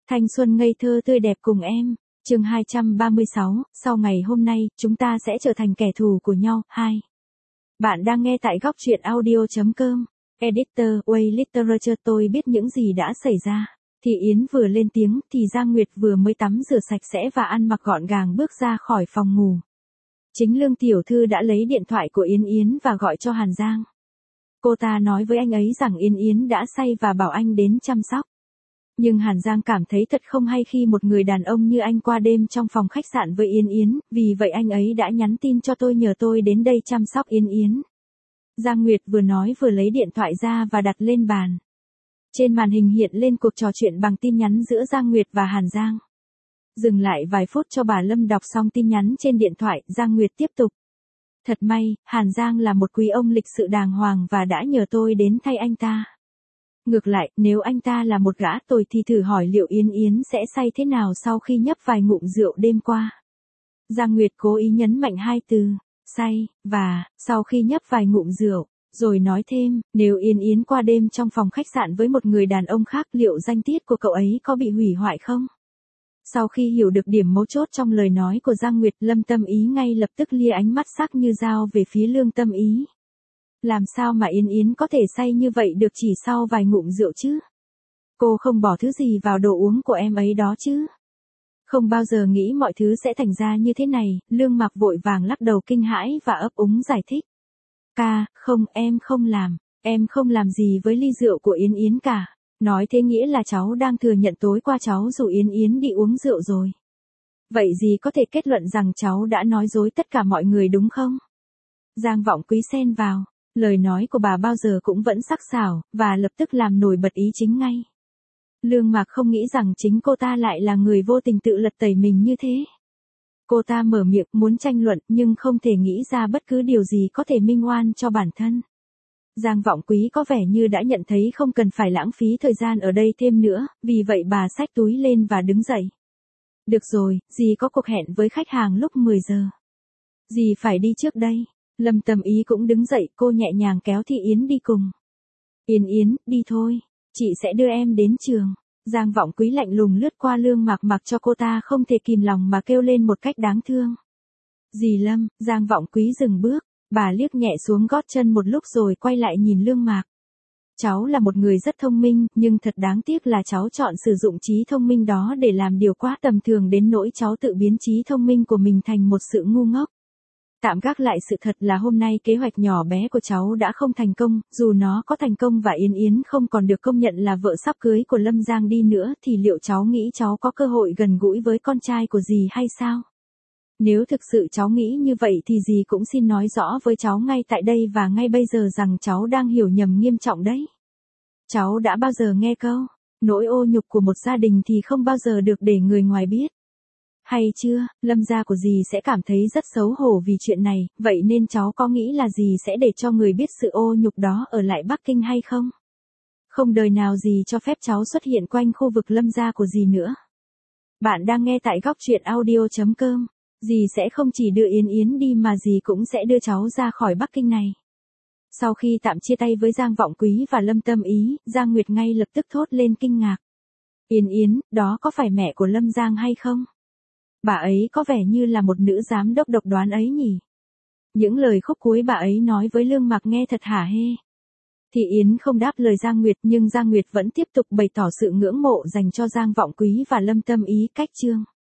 Thanh xuân ngây thơ tươi đẹp cùng em. Chương 236, sau ngày hôm nay, chúng ta sẽ trở thành kẻ thù của nhau. 2. Bạn đang nghe tại góc truyện audio.com. Editor, Way Literature. Tôi biết những gì đã xảy ra. Thì Yến vừa lên tiếng, thì Giang Nguyệt vừa mới tắm rửa sạch sẽ và ăn mặc gọn gàng bước ra khỏi phòng ngủ. Chính Lương tiểu thư đã lấy điện thoại của Yến và gọi cho Hàn Giang. Cô ta nói với anh ấy rằng Yến đã say và bảo anh đến chăm sóc. Nhưng Hàn Giang cảm thấy thật không hay khi một người đàn ông như anh qua đêm trong phòng khách sạn với Yến, vì vậy anh ấy đã nhắn tin cho tôi nhờ tôi đến đây chăm sóc Yến. Giang Nguyệt vừa nói vừa lấy điện thoại ra và đặt lên bàn. Trên màn hình hiện lên cuộc trò chuyện bằng tin nhắn giữa Giang Nguyệt và Hàn Giang. Dừng lại vài phút cho bà Lâm đọc xong tin nhắn trên điện thoại, Giang Nguyệt tiếp tục. Thật may, Hàn Giang là một quý ông lịch sự đàng hoàng và đã nhờ tôi đến thay anh ta. Ngược lại, nếu anh ta là một gã tồi thì thử hỏi liệu Yến sẽ say thế nào sau khi nhấp vài ngụm rượu đêm qua. Giang Nguyệt cố ý nhấn mạnh hai từ, say, và, sau khi nhấp vài ngụm rượu, rồi nói thêm, nếu Yến qua đêm trong phòng khách sạn với một người đàn ông khác liệu danh tiết của cậu ấy có bị hủy hoại không? Sau khi hiểu được điểm mấu chốt trong lời nói của Giang Nguyệt, Lâm Tâm Ý ngay lập tức lia ánh mắt sắc như dao về phía Lương Tâm Ý. Làm sao mà Yến có thể say như vậy được chỉ sau vài ngụm rượu chứ? Cô không bỏ thứ gì vào đồ uống của em ấy đó chứ? Không bao giờ nghĩ mọi thứ sẽ thành ra như thế này, Lương Mặc vội vàng lắc đầu kinh hãi và ấp úng giải thích. Không, em không làm gì với ly rượu của Yến cả. Nói thế nghĩa là cháu đang thừa nhận tối qua cháu rủ Yến đi uống rượu rồi. Vậy gì có thể kết luận rằng cháu đã nói dối tất cả mọi người đúng không? Giang Vọng Quý xen vào. Lời nói của bà bao giờ cũng vẫn sắc sảo, và lập tức làm nổi bật ý chính ngay. Lương Mạc không nghĩ rằng chính cô ta lại là người vô tình tự lật tẩy mình như thế. Cô ta mở miệng muốn tranh luận nhưng không thể nghĩ ra bất cứ điều gì có thể minh oan cho bản thân. Giang Vọng Quý có vẻ như đã nhận thấy không cần phải lãng phí thời gian ở đây thêm nữa, vì vậy bà xách túi lên và đứng dậy. Được rồi, dì có cuộc hẹn với khách hàng lúc 10 giờ. Dì phải đi trước đây. Lâm Tâm Ý cũng đứng dậy, cô nhẹ nhàng kéo Thị Yến đi cùng. Yến, đi thôi, chị sẽ đưa em đến trường. Giang Vọng Quý lạnh lùng lướt qua Lương Mạc mặc cho cô ta không thể kìm lòng mà kêu lên một cách đáng thương. Dì Lâm, Giang Vọng Quý dừng bước, bà liếc nhẹ xuống gót chân một lúc rồi quay lại nhìn Lương Mạc. Cháu là một người rất thông minh, nhưng thật đáng tiếc là cháu chọn sử dụng trí thông minh đó để làm điều quá tầm thường đến nỗi cháu tự biến trí thông minh của mình thành một sự ngu ngốc. Tạm gác lại sự thật là hôm nay kế hoạch nhỏ bé của cháu đã không thành công, dù nó có thành công và Yến không còn được công nhận là vợ sắp cưới của Lâm Giang đi nữa thì liệu cháu nghĩ cháu có cơ hội gần gũi với con trai của dì hay sao? Nếu thực sự cháu nghĩ như vậy thì dì cũng xin nói rõ với cháu ngay tại đây và ngay bây giờ rằng cháu đang hiểu nhầm nghiêm trọng đấy. Cháu đã bao giờ nghe câu, nỗi ô nhục của một gia đình thì không bao giờ được để người ngoài biết. Hay chưa, Lâm gia của dì sẽ cảm thấy rất xấu hổ vì chuyện này, vậy nên cháu có nghĩ là dì sẽ để cho người biết sự ô nhục đó ở lại Bắc Kinh hay không? Không đời nào dì cho phép cháu xuất hiện quanh khu vực Lâm gia của dì nữa. Bạn đang nghe tại góc truyện audio.com. Dì sẽ không chỉ đưa Yến đi mà dì cũng sẽ đưa cháu ra khỏi Bắc Kinh này. Sau khi tạm chia tay với Giang Vọng Quý và Lâm Tâm Ý, Giang Nguyệt ngay lập tức thốt lên kinh ngạc. Yến, đó có phải mẹ của Lâm Giang hay không? Bà ấy có vẻ như là một nữ giám đốc độc đoán ấy nhỉ? Những lời khúc cuối bà ấy nói với Lương Mạc nghe thật hả hê. Thì Yến không đáp lời Giang Nguyệt nhưng Giang Nguyệt vẫn tiếp tục bày tỏ sự ngưỡng mộ dành cho Giang Vọng Quý và Lâm Tâm Ý. Cách chương